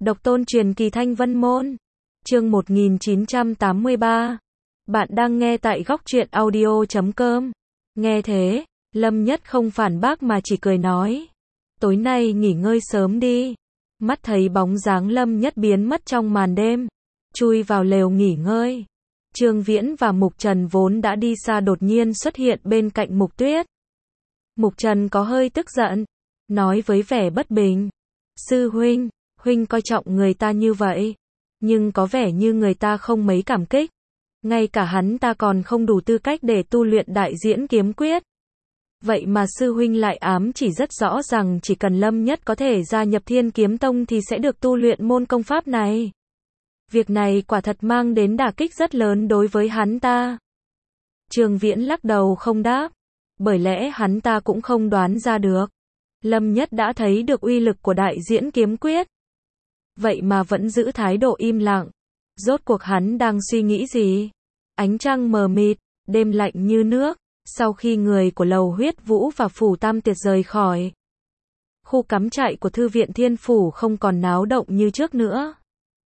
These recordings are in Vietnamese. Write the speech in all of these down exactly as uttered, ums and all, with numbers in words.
Độc tôn truyền kỳ Thanh Vân Môn. Chương một nghìn chín trăm tám mươi ba. Bạn đang nghe tại góc truyện audio chấm com. Nghe thế, Lâm Nhất không phản bác mà chỉ cười nói. Tối nay nghỉ ngơi sớm đi. Mắt thấy bóng dáng Lâm Nhất biến mất trong màn đêm. Chui vào lều nghỉ ngơi. Trương Viễn và Mục Trần vốn đã đi xa đột nhiên xuất hiện bên cạnh Mục Tuyết. Mục Trần có hơi tức giận. Nói với vẻ bất bình. Sư huynh, huynh coi trọng người ta như vậy. Nhưng có vẻ như người ta không mấy cảm kích. Ngay cả hắn ta còn không đủ tư cách để tu luyện đại diễn kiếm quyết. Vậy mà sư huynh lại ám chỉ rất rõ rằng chỉ cần Lâm Nhất có thể gia nhập Thiên Kiếm Tông thì sẽ được tu luyện môn công pháp này. Việc này quả thật mang đến đả kích rất lớn đối với hắn ta. Trương Viễn lắc đầu không đáp. Bởi lẽ hắn ta cũng không đoán ra được. Lâm Nhất đã thấy được uy lực của đại diễn kiếm quyết. Vậy mà vẫn giữ thái độ im lặng. Rốt cuộc hắn đang suy nghĩ gì? Ánh trăng mờ mịt, đêm lạnh như nước. Sau khi người của Lầu Huyết Vũ và Phủ Tam Tiệt rời khỏi, khu cắm trại của Thư viện Thiên Phủ không còn náo động như trước nữa.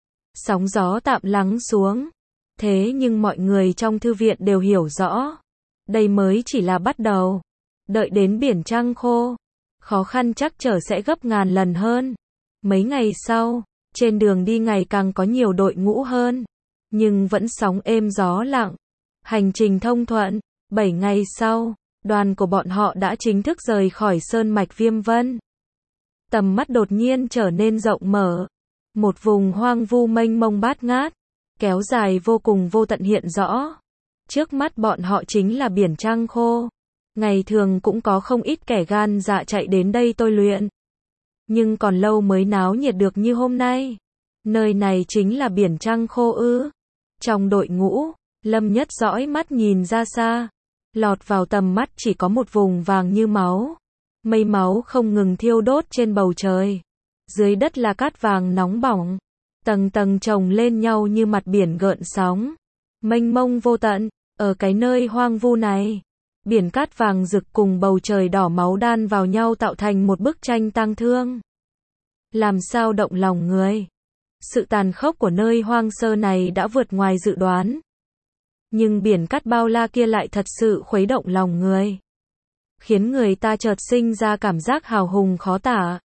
Sóng gió tạm lắng xuống. Thế nhưng mọi người trong thư viện đều hiểu rõ. Đây mới chỉ là bắt đầu. Đợi đến biển trăng khô, khó khăn chắc trở sẽ gấp ngàn lần hơn. Mấy ngày sau, trên đường đi ngày càng có nhiều đội ngũ hơn. Nhưng vẫn sóng êm gió lặng. Hành trình thông thuận. Bảy ngày sau, đoàn của bọn họ đã chính thức rời khỏi sơn mạch Viêm Vân. Tầm mắt đột nhiên trở nên rộng mở. Một vùng hoang vu mênh mông bát ngát, kéo dài vô cùng vô tận hiện rõ. Trước mắt bọn họ chính là biển trăng khô. Ngày thường cũng có không ít kẻ gan dạ chạy đến đây tôi luyện. Nhưng còn lâu mới náo nhiệt được như hôm nay. Nơi này chính là biển trăng khô ư? Trong đội ngũ, Lâm Nhất dõi mắt nhìn ra xa. Lọt vào tầm mắt chỉ có một vùng vàng như máu. Mây máu không ngừng thiêu đốt trên bầu trời. Dưới đất là cát vàng nóng bỏng. Tầng tầng chồng lên nhau như mặt biển gợn sóng. Mênh mông vô tận, ở cái nơi hoang vu này. Biển cát vàng rực cùng bầu trời đỏ máu đan vào nhau tạo thành một bức tranh tang thương. Làm sao động lòng người. Sự tàn khốc của nơi hoang sơ này đã vượt ngoài dự đoán. Nhưng biển cát bao la kia lại thật sự khuấy động lòng người. Khiến người ta chợt sinh ra cảm giác hào hùng khó tả.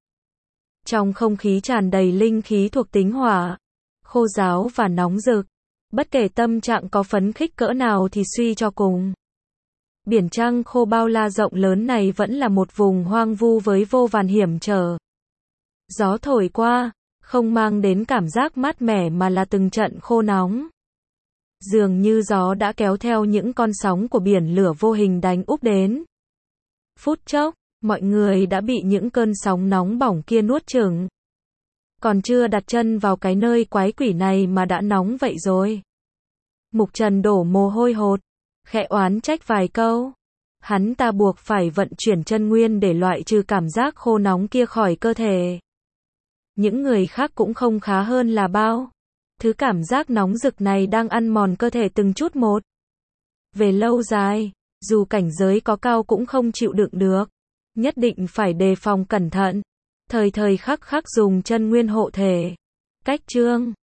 Trong không khí tràn đầy linh khí thuộc tính hỏa, khô ráo và nóng rực. Bất kể tâm trạng có phấn khích cỡ nào thì suy cho cùng. Biển trăng khô bao la rộng lớn này vẫn là một vùng hoang vu với vô vàn hiểm trở. Gió thổi qua, không mang đến cảm giác mát mẻ mà là từng trận khô nóng. Dường như gió đã kéo theo những con sóng của biển lửa vô hình đánh úp đến. Phút chốc, mọi người đã bị những cơn sóng nóng bỏng kia nuốt chửng. Còn chưa đặt chân vào cái nơi quái quỷ này mà đã nóng vậy rồi. Mục Trần đổ mồ hôi hột, khẽ oán trách vài câu. Hắn ta buộc phải vận chuyển chân nguyên để loại trừ cảm giác khô nóng kia khỏi cơ thể. Những người khác cũng không khá hơn là bao. Thứ cảm giác nóng rực này đang ăn mòn cơ thể từng chút một. Về lâu dài, dù cảnh giới có cao cũng không chịu đựng được. Nhất định phải đề phòng cẩn thận. Thời thời khắc khắc dùng chân nguyên hộ thể. Cách chương